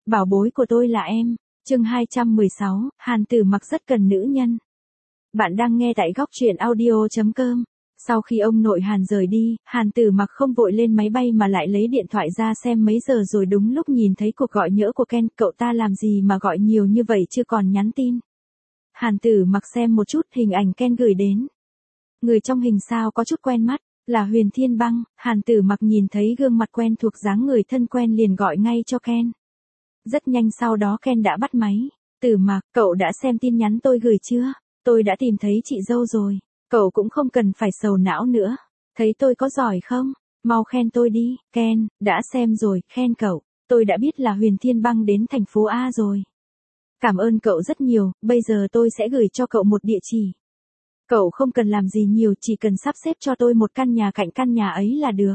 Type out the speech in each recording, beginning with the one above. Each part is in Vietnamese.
bảo bối của tôi là em. Chương 216, Hàn Tử Mặc rất cần nữ nhân. Bạn đang nghe tại góc truyện audio.com. Sau khi ông nội Hàn rời đi, Hàn Tử Mặc không vội lên máy bay mà lại lấy điện thoại ra xem mấy giờ rồi đúng lúc nhìn thấy cuộc gọi nhỡ của Ken. Cậu ta làm gì mà gọi nhiều như vậy chưa còn nhắn tin. Hàn Tử Mặc xem một chút hình ảnh Ken gửi đến. Người trong hình sao có chút quen mắt, là Huyền Thiên Băng. Hàn Tử Mặc nhìn thấy gương mặt quen thuộc dáng người thân quen liền gọi ngay cho Ken. Rất nhanh sau đó Ken đã bắt máy. Tử Mặc, cậu đã xem tin nhắn tôi gửi chưa? Tôi đã tìm thấy chị dâu rồi. Cậu cũng không cần phải sầu não nữa. Thấy tôi có giỏi không? Mau khen tôi đi. Ken, đã xem rồi, khen cậu. Tôi đã biết là Huyền Thiên Băng đến thành phố A rồi. Cảm ơn cậu rất nhiều, bây giờ tôi sẽ gửi cho cậu một địa chỉ. Cậu không cần làm gì nhiều, chỉ cần sắp xếp cho tôi một căn nhà cạnh căn nhà ấy là được.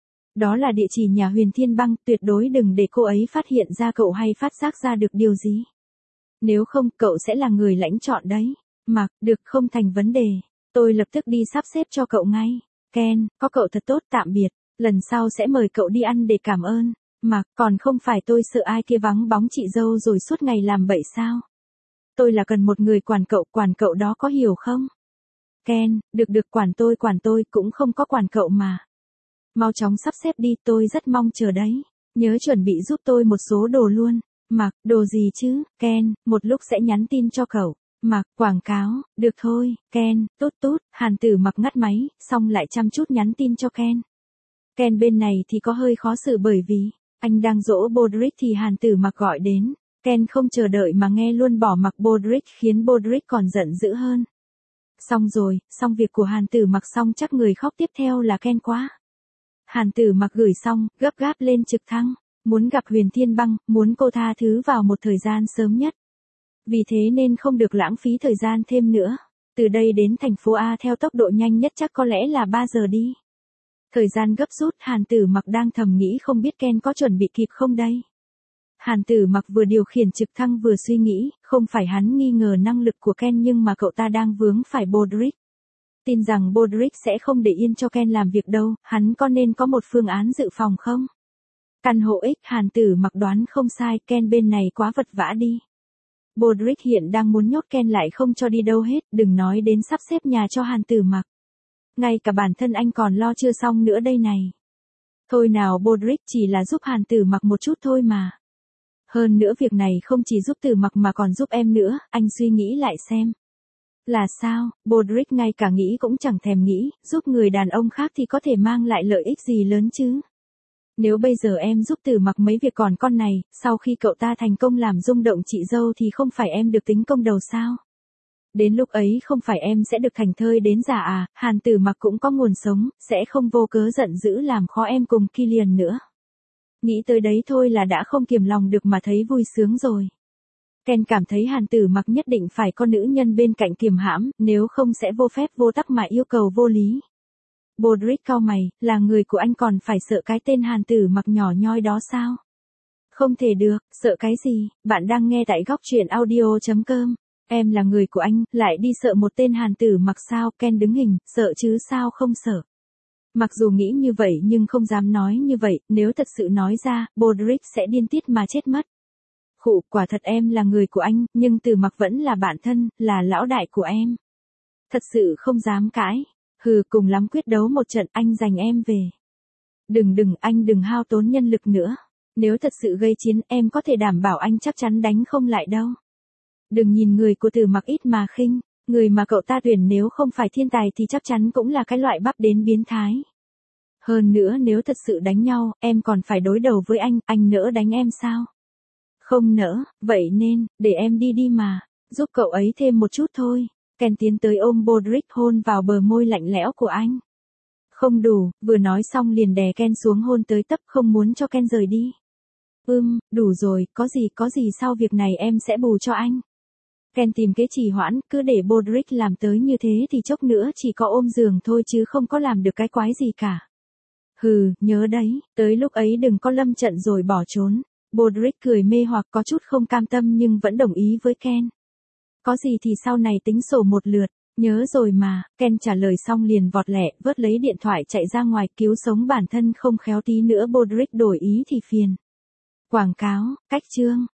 Đó là địa chỉ nhà Huyền Thiên Băng, tuyệt đối đừng để cô ấy phát hiện ra cậu hay phát giác ra được điều gì. Nếu không, cậu sẽ là người lãnh chọn đấy. Mặc, được, không thành vấn đề. Tôi lập tức đi sắp xếp cho cậu ngay. Ken, có cậu thật tốt, tạm biệt. Lần sau sẽ mời cậu đi ăn để cảm ơn. Mặc, còn không phải tôi sợ ai kia vắng bóng chị dâu rồi suốt ngày làm bậy sao? Tôi là cần một người quản cậu đó có hiểu không? Ken, được quản tôi cũng không có quản cậu mà. Mau chóng sắp xếp đi, tôi rất mong chờ đấy. Nhớ chuẩn bị giúp tôi một số đồ luôn. Mặc, đồ gì chứ? Ken, một lúc sẽ nhắn tin cho cậu. Mặc, quảng cáo, được thôi. Ken, tốt. Hàn Tử Mặc ngắt máy, xong lại chăm chút nhắn tin cho Ken. Ken bên này thì có hơi khó xử bởi vì anh đang dỗ Bodrick thì Hàn Tử Mặc gọi đến. Ken không chờ đợi mà nghe luôn bỏ mặc Bodrick khiến Bodrick còn giận dữ hơn. Xong rồi, xong việc của Hàn Tử Mặc xong chắc người khóc tiếp theo là Ken quá. Hàn Tử Mặc gửi xong, gấp gáp lên trực thăng, muốn gặp Huyền Thiên Băng, muốn cô tha thứ vào một thời gian sớm nhất. Vì thế nên không được lãng phí thời gian thêm nữa. Từ đây đến thành phố A theo tốc độ nhanh nhất chắc có lẽ là 3 giờ đi. Thời gian gấp rút, Hàn Tử Mặc đang thầm nghĩ không biết Ken có chuẩn bị kịp không đây. Hàn Tử Mặc vừa điều khiển trực thăng vừa suy nghĩ, không phải hắn nghi ngờ năng lực của Ken nhưng mà cậu ta đang vướng phải Bodrick. Tin rằng Bodrick sẽ không để yên cho Ken làm việc đâu, hắn có nên có một phương án dự phòng không? Căn hộ X, Hàn Tử Mặc đoán không sai, Ken bên này quá vật vã đi. Bodrick hiện đang muốn nhốt Ken lại không cho đi đâu hết, đừng nói đến sắp xếp nhà cho Hàn Tử Mặc. Ngay cả bản thân anh còn lo chưa xong nữa đây này. Thôi nào Bodrick, chỉ là giúp Hàn Tử Mặc một chút thôi mà. Hơn nữa việc này không chỉ giúp Tử Mặc mà còn giúp em nữa, anh suy nghĩ lại xem. Là sao? Bodrick ngay cả nghĩ cũng chẳng thèm nghĩ, giúp người đàn ông khác thì có thể mang lại lợi ích gì lớn chứ? Nếu bây giờ em giúp Tử Mặc mấy việc còn con này, sau khi cậu ta thành công làm rung động chị dâu thì không phải em được tính công đầu sao? Đến lúc ấy không phải em sẽ được thành thơi đến già à? Hàn Tử Mặc cũng có nguồn sống, sẽ không vô cớ giận dữ làm khó em cùng Killian nữa. Nghĩ tới đấy thôi là đã không kiềm lòng được mà thấy vui sướng rồi. Ken cảm thấy Hàn Tử Mặc nhất định phải có nữ nhân bên cạnh kiềm hãm, nếu không sẽ vô phép vô tắc mà yêu cầu vô lý. Bodrick cau mày, là người của anh còn phải sợ cái tên Hàn Tử Mặc nhỏ nhoi đó sao? Không thể được, sợ cái gì? Bạn đang nghe tại góc truyện audio.com. Em là người của anh, lại đi sợ một tên Hàn Tử Mặc sao? Ken đứng hình, sợ chứ sao không sợ. Mặc dù nghĩ như vậy nhưng không dám nói như vậy, nếu thật sự nói ra, Bodrick sẽ điên tiết mà chết mất. Khụ, quả thật em là người của anh, nhưng Tử Mặc vẫn là bạn thân, là lão đại của em. Thật sự không dám cãi. Hừ, cùng lắm quyết đấu một trận, anh giành em về. Đừng, anh đừng hao tốn nhân lực nữa. Nếu thật sự gây chiến, em có thể đảm bảo anh chắc chắn đánh không lại đâu. Đừng nhìn người của Tử Mặc ít mà khinh, người mà cậu ta tuyển nếu không phải thiên tài thì chắc chắn cũng là cái loại bắp đến biến thái. Hơn nữa nếu thật sự đánh nhau, em còn phải đối đầu với anh nỡ đánh em sao? Không nỡ, vậy nên, để em đi mà, giúp cậu ấy thêm một chút thôi. Ken tiến tới ôm Bodrick hôn vào bờ môi lạnh lẽo của anh. Không đủ, vừa nói xong liền đè Ken xuống hôn tới tấp không muốn cho Ken rời đi. Đủ rồi, có gì sau việc này em sẽ bù cho anh. Ken tìm kế trì hoãn, cứ để Bodrick làm tới như thế thì chốc nữa chỉ có ôm giường thôi chứ không có làm được cái quái gì cả. Hừ, nhớ đấy, tới lúc ấy đừng có lâm trận rồi bỏ trốn. Bodrick cười mê hoặc có chút không cam tâm nhưng vẫn đồng ý với Ken. Có gì thì sau này tính sổ một lượt, nhớ rồi mà. Ken trả lời xong liền vọt lẹ, vớt lấy điện thoại chạy ra ngoài cứu sống bản thân, không khéo tí nữa Bodrick đổi ý thì phiền. Quảng cáo, cách chương.